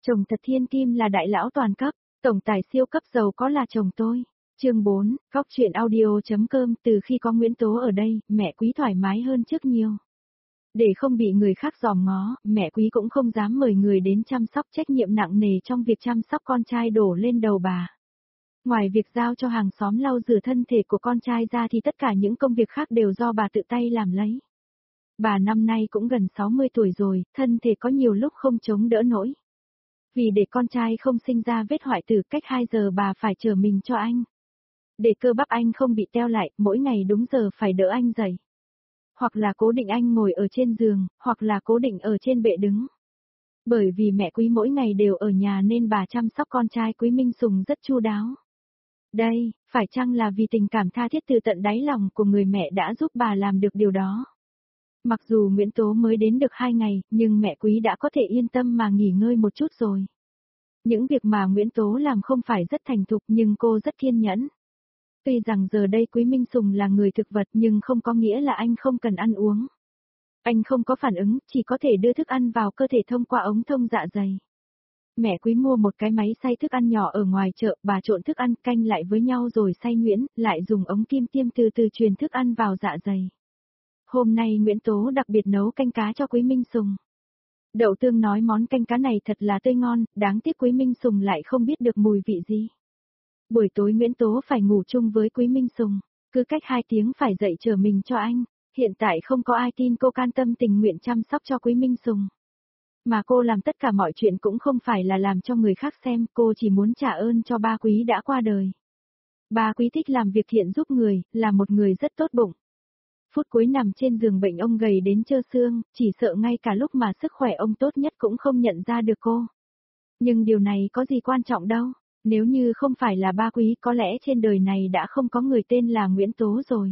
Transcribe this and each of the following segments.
Chồng thật thiên kim là đại lão toàn cấp, tổng tài siêu cấp giàu có là chồng tôi. Chương 4, Góc truyện audio.com. Từ khi có Nguyễn Tố ở đây, mẹ Quý thoải mái hơn trước nhiều. Để không bị người khác dòm ngó, mẹ Quý cũng không dám mời người đến chăm sóc, trách nhiệm nặng nề trong việc chăm sóc con trai đổ lên đầu bà. Ngoài việc giao cho hàng xóm lau rửa thân thể của con trai ra thì tất cả những công việc khác đều do bà tự tay làm lấy. Bà năm nay cũng gần 60 tuổi rồi, thân thể có nhiều lúc không chống đỡ nổi. Vì để con trai không sinh ra vết hoại tử, cách 2 giờ bà phải chở mình cho anh. Để cơ bắp anh không bị teo lại, mỗi ngày đúng giờ phải đỡ anh dậy. Hoặc là cố định anh ngồi ở trên giường, hoặc là cố định ở trên bệ đứng. Bởi vì mẹ Quý mỗi ngày đều ở nhà nên bà chăm sóc con trai Quý Minh Sùng rất chu đáo. Đây, phải chăng là vì tình cảm tha thiết từ tận đáy lòng của người mẹ đã giúp bà làm được điều đó? Mặc dù Nguyễn Tố mới đến được 2 ngày, nhưng mẹ Quý đã có thể yên tâm mà nghỉ ngơi một chút rồi. Những việc mà Nguyễn Tố làm không phải rất thành thục nhưng cô rất kiên nhẫn. Tuy rằng giờ đây Quý Minh Sùng là người thực vật nhưng không có nghĩa là anh không cần ăn uống. Anh không có phản ứng, chỉ có thể đưa thức ăn vào cơ thể thông qua ống thông dạ dày. Mẹ Quý mua một cái máy xay thức ăn nhỏ ở ngoài chợ, bà trộn thức ăn canh lại với nhau rồi xay nhuyễn, lại dùng ống kim tiêm từ từ truyền thức ăn vào dạ dày. Hôm nay Nguyễn Tố đặc biệt nấu canh cá cho Quý Minh Sùng. Đậu Tương nói món canh cá này thật là tươi ngon, đáng tiếc Quý Minh Sùng lại không biết được mùi vị gì. Buổi tối Nguyễn Tố phải ngủ chung với Quý Minh Sùng, cứ cách 2 tiếng phải dậy chở mình cho anh. Hiện tại không có ai tin cô can tâm tình nguyện chăm sóc cho Quý Minh Sùng. Mà cô làm tất cả mọi chuyện cũng không phải là làm cho người khác xem, cô chỉ muốn trả ơn cho ba Quý đã qua đời. Ba Quý thích làm việc thiện giúp người, là một người rất tốt bụng. Phút cuối nằm trên giường bệnh ông gầy đến trơ xương, chỉ sợ ngay cả lúc mà sức khỏe ông tốt nhất cũng không nhận ra được cô. Nhưng điều này có gì quan trọng đâu, nếu như không phải là ba Quý có lẽ trên đời này đã không có người tên là Nguyễn Tố rồi.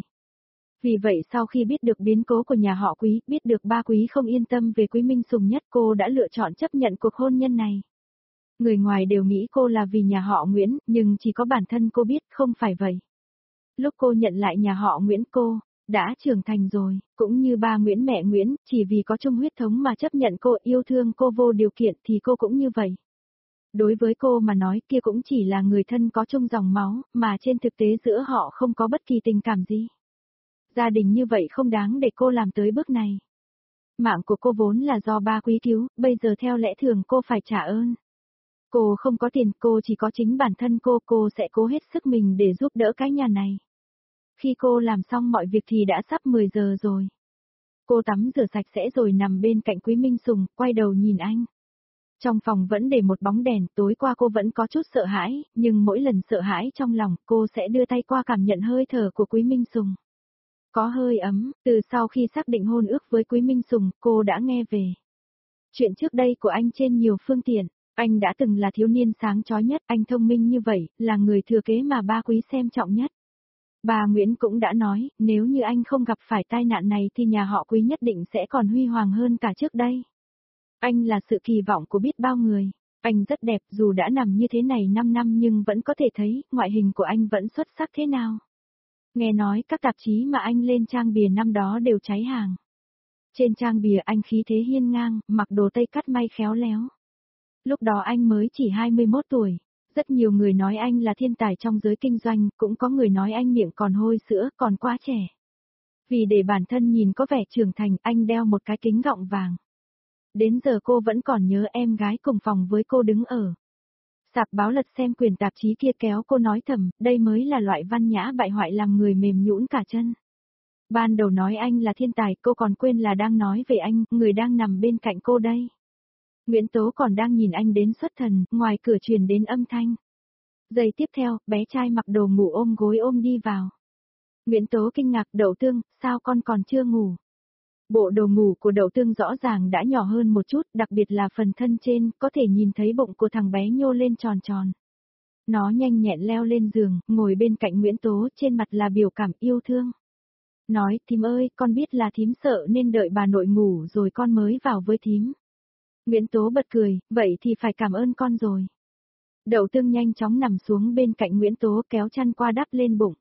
Vì vậy sau khi biết được biến cố của nhà họ Quý, biết được ba Quý không yên tâm về Quý Minh Sùng nhất, cô đã lựa chọn chấp nhận cuộc hôn nhân này. Người ngoài đều nghĩ cô là vì nhà họ Nguyễn, nhưng chỉ có bản thân cô biết không phải vậy. Lúc cô nhận lại nhà họ Nguyễn cô đã trưởng thành rồi, cũng như ba Nguyễn mẹ Nguyễn, chỉ vì có chung huyết thống mà chấp nhận cô, yêu thương cô vô điều kiện thì cô cũng như vậy. Đối với cô mà nói kia cũng chỉ là người thân có chung dòng máu, mà trên thực tế giữa họ không có bất kỳ tình cảm gì. Gia đình như vậy không đáng để cô làm tới bước này. Mạng của cô vốn là do ba Quý cứu, bây giờ theo lẽ thường cô phải trả ơn. Cô không có tiền, cô chỉ có chính bản thân cô sẽ cố hết sức mình để giúp đỡ cái nhà này. Khi cô làm xong mọi việc thì đã sắp 10 giờ rồi. Cô tắm rửa sạch sẽ rồi nằm bên cạnh Quý Minh Sùng, quay đầu nhìn anh. Trong phòng vẫn để một bóng đèn, tối qua cô vẫn có chút sợ hãi, nhưng mỗi lần sợ hãi trong lòng, cô sẽ đưa tay qua cảm nhận hơi thở của Quý Minh Sùng. Có hơi ấm, từ sau khi xác định hôn ước với Quý Minh Sùng, cô đã nghe về chuyện trước đây của anh trên nhiều phương tiện. Anh đã từng là thiếu niên sáng chói nhất, anh thông minh như vậy, là người thừa kế mà ba Quý xem trọng nhất. Bà Nguyễn cũng đã nói, nếu như anh không gặp phải tai nạn này thì nhà họ Quý nhất định sẽ còn huy hoàng hơn cả trước đây. Anh là sự kỳ vọng của biết bao người. Anh rất đẹp, dù đã nằm như thế này 5 năm nhưng vẫn có thể thấy, ngoại hình của anh vẫn xuất sắc thế nào. Nghe nói các tạp chí mà anh lên trang bìa năm đó đều cháy hàng. Trên trang bìa anh khí thế hiên ngang, mặc đồ tây cắt may khéo léo. Lúc đó anh mới chỉ 21 tuổi. Rất nhiều người nói anh là thiên tài trong giới kinh doanh, cũng có người nói anh miệng còn hôi sữa, còn quá trẻ. Vì để bản thân nhìn có vẻ trưởng thành, anh đeo một cái kính gọng vàng. Đến giờ cô vẫn còn nhớ em gái cùng phòng với cô đứng ở sạp báo lật xem quyển tạp chí kia kéo cô nói thầm, đây mới là loại văn nhã bại hoại làm người mềm nhũn cả chân. Ban đầu nói anh là thiên tài, cô còn quên là đang nói về anh, người đang nằm bên cạnh cô đây. Nguyễn Tố còn đang nhìn anh đến xuất thần, ngoài cửa truyền đến âm thanh. Giây tiếp theo, bé trai mặc đồ ngủ ôm gối ôm đi vào. Nguyễn Tố kinh ngạc, Đậu Tương, sao con còn chưa ngủ? Bộ đồ ngủ của Đậu Tương rõ ràng đã nhỏ hơn một chút, đặc biệt là phần thân trên, có thể nhìn thấy bụng của thằng bé nhô lên tròn tròn. Nó nhanh nhẹn leo lên giường, ngồi bên cạnh Nguyễn Tố, trên mặt là biểu cảm yêu thương. Nói, thím ơi, con biết là thím sợ nên đợi bà nội ngủ rồi con mới vào với thím. Nguyễn Tố bật cười, vậy thì phải cảm ơn con rồi. Đậu Tương nhanh chóng nằm xuống bên cạnh Nguyễn Tố kéo chăn qua đắp lên bụng.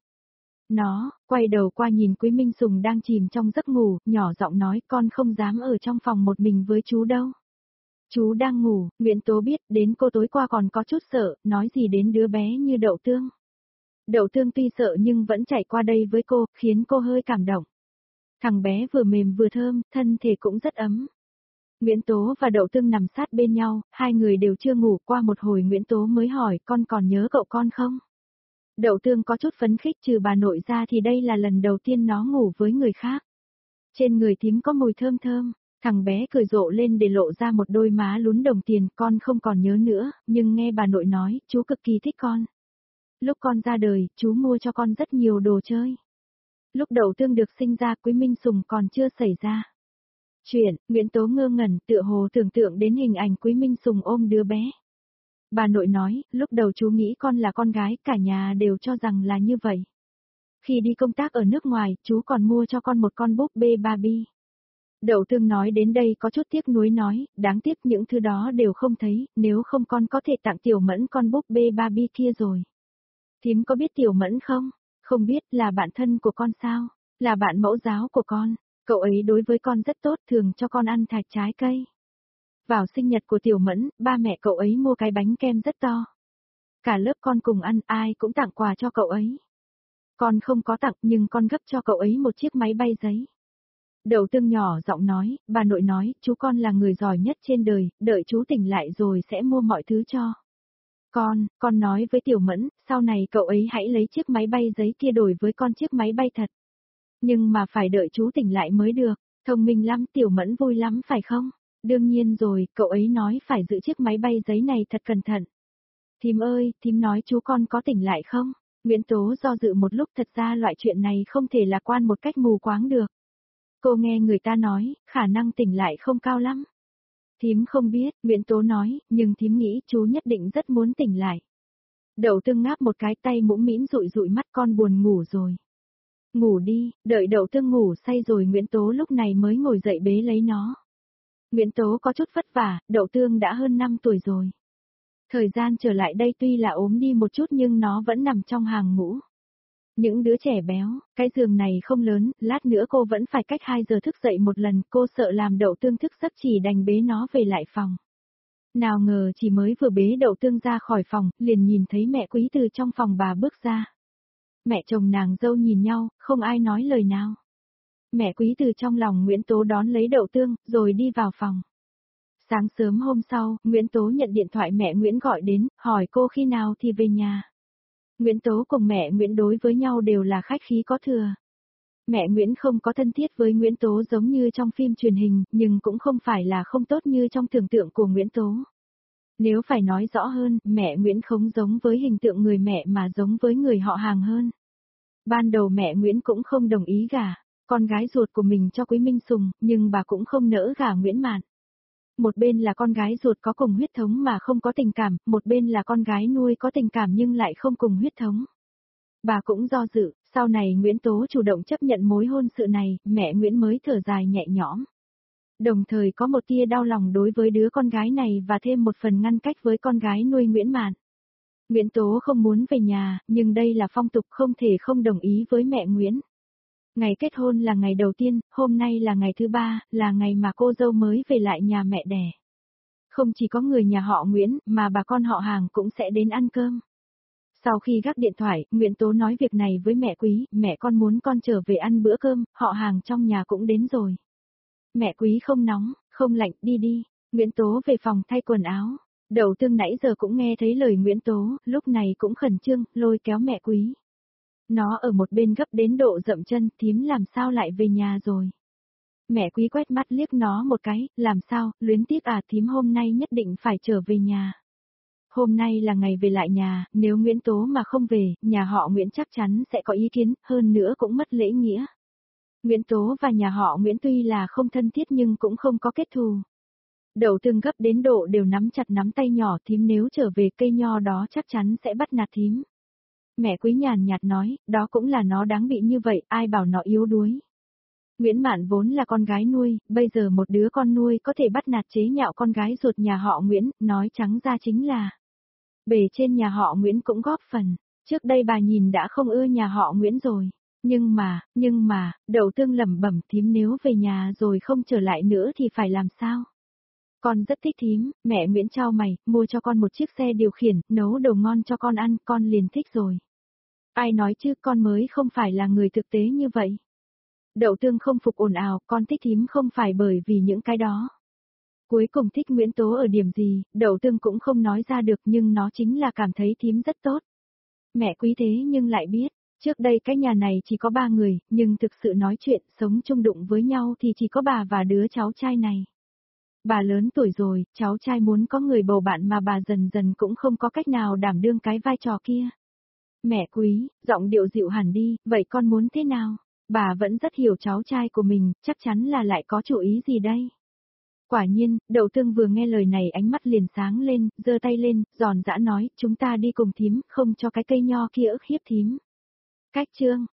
Nó, quay đầu qua nhìn Quý Minh Sùng đang chìm trong giấc ngủ, nhỏ giọng nói con không dám ở trong phòng một mình với chú đâu. Chú đang ngủ, Nguyễn Tố biết đến cô tối qua còn có chút sợ, nói gì đến đứa bé như Đậu Tương. Đậu Tương tuy sợ nhưng vẫn chạy qua đây với cô, khiến cô hơi cảm động. Thằng bé vừa mềm vừa thơm, thân thể cũng rất ấm. Nguyễn Tố và Đậu Tương nằm sát bên nhau, hai người đều chưa ngủ, qua một hồi Nguyễn Tố mới hỏi con còn nhớ cậu con không? Đậu Tương có chút phấn khích, trừ bà nội ra thì đây là lần đầu tiên nó ngủ với người khác. Trên người thím có mùi thơm thơm, thằng bé cười rộ lên để lộ ra một đôi má lún đồng tiền, con không còn nhớ nữa, nhưng nghe bà nội nói, chú cực kỳ thích con. Lúc con ra đời, chú mua cho con rất nhiều đồ chơi. Lúc Đậu Tương được sinh ra, Quý Minh Sùng còn chưa xảy ra. Chuyện, Nguyễn Tố ngơ ngẩn, tựa hồ tưởng tượng đến hình ảnh Quý Minh Sùng ôm đứa bé. Bà nội nói, lúc đầu chú nghĩ con là con gái, cả nhà đều cho rằng là như vậy. Khi đi công tác ở nước ngoài, chú còn mua cho con một con búp bê Barbie. Đậu Tương nói đến đây có chút tiếc nuối nói, đáng tiếc những thứ đó đều không thấy, nếu không con có thể tặng Tiểu Mẫn con búp bê Barbie kia rồi. Thím có biết Tiểu Mẫn không? Không biết, là bạn thân của con sao? Là bạn mẫu giáo của con. Cậu ấy đối với con rất tốt, thường cho con ăn thạch trái cây. Vào sinh nhật của Tiểu Mẫn, ba mẹ cậu ấy mua cái bánh kem rất to. Cả lớp con cùng ăn, ai cũng tặng quà cho cậu ấy. Con không có tặng nhưng con gấp cho cậu ấy một chiếc máy bay giấy. Đậu Tương nhỏ giọng nói, bà nội nói, chú con là người giỏi nhất trên đời, đợi chú tỉnh lại rồi sẽ mua mọi thứ cho. Con nói với Tiểu Mẫn, sau này cậu ấy hãy lấy chiếc máy bay giấy kia đổi với con chiếc máy bay thật. Nhưng mà phải đợi chú tỉnh lại mới được, thông minh lắm, Tiểu Mẫn vui lắm phải không? Đương nhiên rồi, cậu ấy nói phải giữ chiếc máy bay giấy này thật cẩn thận. Thím ơi, thím nói chú con có tỉnh lại không? Nguyễn Tố do dự một lúc, thật ra loại chuyện này không thể lạc quan một cách mù quáng được. Cô nghe người ta nói, khả năng tỉnh lại không cao lắm. Thím không biết, Nguyễn Tố nói, nhưng thím nghĩ chú nhất định rất muốn tỉnh lại. Đậu Tương ngáp một cái, tay mũm mĩm dụi dụi mắt, con buồn ngủ rồi. Ngủ đi, đợi Đậu Tương ngủ say rồi Nguyễn Tố lúc này mới ngồi dậy bế lấy nó. Nguyễn Tố có chút vất vả, Đậu Tương đã hơn 5 tuổi rồi. Thời gian trở lại đây tuy là ốm đi một chút nhưng nó vẫn nằm trong hàng ngũ. Những đứa trẻ béo, cái giường này không lớn, lát nữa cô vẫn phải cách 2 giờ thức dậy một lần, cô sợ làm Đậu Tương thức giấc chỉ đành bế nó về lại phòng. Nào ngờ chỉ mới vừa bế Đậu Tương ra khỏi phòng, liền nhìn thấy mẹ Quý từ trong phòng bà bước ra. Mẹ chồng nàng dâu nhìn nhau, không ai nói lời nào. Mẹ Quý từ trong lòng Nguyễn Tố đón lấy Đậu Tương, rồi đi vào phòng. Sáng sớm hôm sau, Nguyễn Tố nhận điện thoại mẹ Nguyễn gọi đến, hỏi cô khi nào thì về nhà. Nguyễn Tố cùng mẹ Nguyễn đối với nhau đều là khách khí có thừa. Mẹ Nguyễn không có thân thiết với Nguyễn Tố giống như trong phim truyền hình, nhưng cũng không phải là không tốt như trong tưởng tượng của Nguyễn Tố. Nếu phải nói rõ hơn, mẹ Nguyễn không giống với hình tượng người mẹ mà giống với người họ hàng hơn. Ban đầu mẹ Nguyễn cũng không đồng ý gả con gái ruột của mình cho Quý Minh Sùng, nhưng bà cũng không nỡ gả Nguyễn Mạn. Một bên là con gái ruột có cùng huyết thống mà không có tình cảm, một bên là con gái nuôi có tình cảm nhưng lại không cùng huyết thống. Bà cũng do dự, sau này Nguyễn Tố chủ động chấp nhận mối hôn sự này, mẹ Nguyễn mới thở dài nhẹ nhõm. Đồng thời có một tia đau lòng đối với đứa con gái này và thêm một phần ngăn cách với con gái nuôi Nguyễn Mạn. Nguyễn Tố không muốn về nhà, nhưng đây là phong tục không thể không đồng ý với mẹ Nguyễn. Ngày kết hôn là ngày đầu tiên, hôm nay là ngày thứ 3, là ngày mà cô dâu mới về lại nhà mẹ đẻ. Không chỉ có người nhà họ Nguyễn, mà bà con họ hàng cũng sẽ đến ăn cơm. Sau khi gác điện thoại, Nguyễn Tố nói việc này với mẹ Quý, mẹ con muốn con trở về ăn bữa cơm, họ hàng trong nhà cũng đến rồi. Mẹ Quý không nóng, không lạnh, đi đi. Nguyễn Tố về phòng thay quần áo. Đậu Tương nãy giờ cũng nghe thấy lời Nguyễn Tố, lúc này cũng khẩn trương, lôi kéo mẹ Quý. Nó ở một bên gấp đến độ dậm chân, thím làm sao lại về nhà rồi. Mẹ Quý quét mắt liếc nó một cái, làm sao, luyến tiếc à, thím hôm nay nhất định phải trở về nhà. Hôm nay là ngày về lại nhà, nếu Nguyễn Tố mà không về, nhà họ Nguyễn chắc chắn sẽ có ý kiến, hơn nữa cũng mất lễ nghĩa. Nguyễn Tố và nhà họ Nguyễn tuy là không thân thiết nhưng cũng không có kết thù. Đậu Tương gấp đến độ đều nắm chặt nắm tay nhỏ, thím nếu trở về cây nho đó chắc chắn sẽ bắt nạt thím. Mẹ Quý nhàn nhạt nói, đó cũng là nó đáng bị như vậy, ai bảo nó yếu đuối. Nguyễn Mạn vốn là con gái nuôi, bây giờ một đứa con nuôi có thể bắt nạt chế nhạo con gái ruột nhà họ Nguyễn, nói trắng ra chính là bề trên nhà họ Nguyễn cũng góp phần. Trước đây bà nhìn đã không ưa nhà họ Nguyễn rồi. Nhưng mà, Đậu Tương lẩm bẩm, thím nếu về nhà rồi không trở lại nữa thì phải làm sao? Con rất thích thím, mẹ Nguyễn chau mày, mua cho con một chiếc xe điều khiển, nấu đồ ngon cho con ăn, con liền thích rồi. Ai nói chứ, con mới không phải là người thực tế như vậy. Đậu Tương không phục ồn ào, con thích thím không phải bởi vì những cái đó. Cuối cùng thích Nguyễn Tố ở điểm gì, Đậu Tương cũng không nói ra được nhưng nó chính là cảm thấy thím rất tốt. Mẹ Quý thế nhưng lại biết, trước đây cái nhà này chỉ có 3 người, nhưng thực sự nói chuyện, sống chung đụng với nhau thì chỉ có bà và đứa cháu trai này. Bà lớn tuổi rồi, cháu trai muốn có người bầu bạn mà bà dần dần cũng không có cách nào đảm đương cái vai trò kia. Mẹ Quý, giọng điệu dịu hẳn đi, vậy con muốn thế nào? Bà vẫn rất hiểu cháu trai của mình, chắc chắn là lại có chủ ý gì đây? Quả nhiên, Đậu Tương vừa nghe lời này ánh mắt liền sáng lên, giơ tay lên, giòn giã nói, chúng ta đi cùng thím, không cho cái cây nho kia ức hiếp thím. Cách chương.